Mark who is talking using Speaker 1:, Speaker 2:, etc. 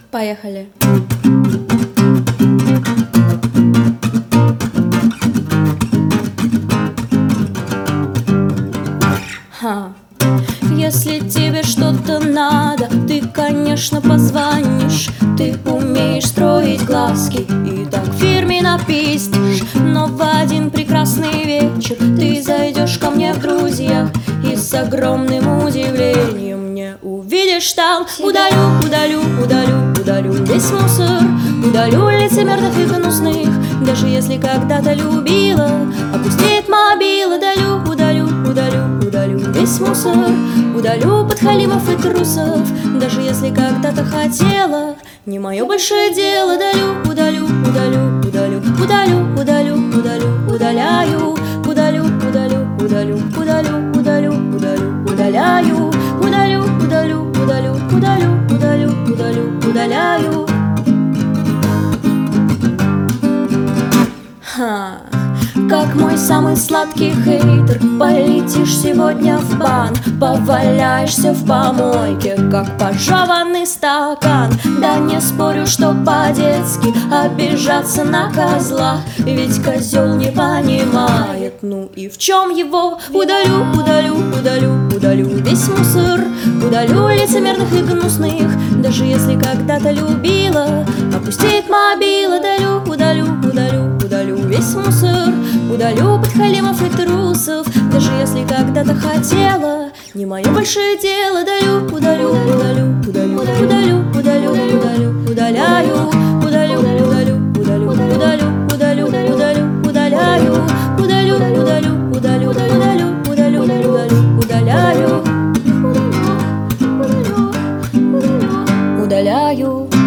Speaker 1: Поехали. Если тебе что-то надо, ты, конечно, позвонишь. Ты умеешь строить глазки и так фирменно пиздишь. Но в один прекрасный вечер ты зайдешь ко мне в друзьях и с огромным удивлением не увидишь там. Удалю, удалю, удалю, удалю весь мусор, удалю лицемерных и гнусных. Даже если когда-то любила, опустеет мобила. Удалю, удалю, удалю, удалю весь мусор, удалю подхалимов и трусов. Даже если когда-то хотела, не мое большое дело. Удалю, удалю, удалю, удалю, удалю, удалю, удалю, удаляю. Удалю, удалю, удалю, удалю, удалю, удалю, удаляю. Удалю, удалю, удалю, удалю, удалю, удалю, удаляю. Как мой самый сладкий хейтер, полетишь сегодня в бан, поваляешься в помойке, как пожеванный стакан. Да не спорю, что по-детски обижаться на козла, ведь козел не понимает, ну и в чем его. Удалю, удалю, удалю, удалю весь мусор, удалю лицемерных и гнусных. Даже если когда-то любила, опустеет мобила. Удалю, удалю, удалю, удалю весь мусор, удалю подхалимов и трусов. Даже если когда-то хотела, не мое большое дело. Удалю, удалю, удалю, удалю, удалю, удалю, удалю, удаляю. Удалю, удалю, удалю, удалю, удалю, удалю, удаляю. Удалю, удалю, удалю, удалю, удалю, удалю, удаляю. Удаляю.